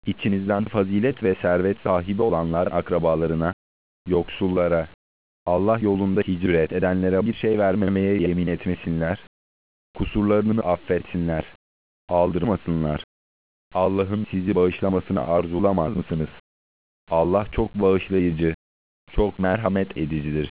İçinizden fazilet ve servet sahibi olanlar akrabalarına, yoksullara, Allah yolunda hicret edenlere bir şey vermemeye yemin etmesinler, kusurlarını affetsinler, aldırmasınlar. Allah'ın sizi bağışlamasını arzulamaz mısınız? Allah çok bağışlayıcı, çok merhamet edicidir.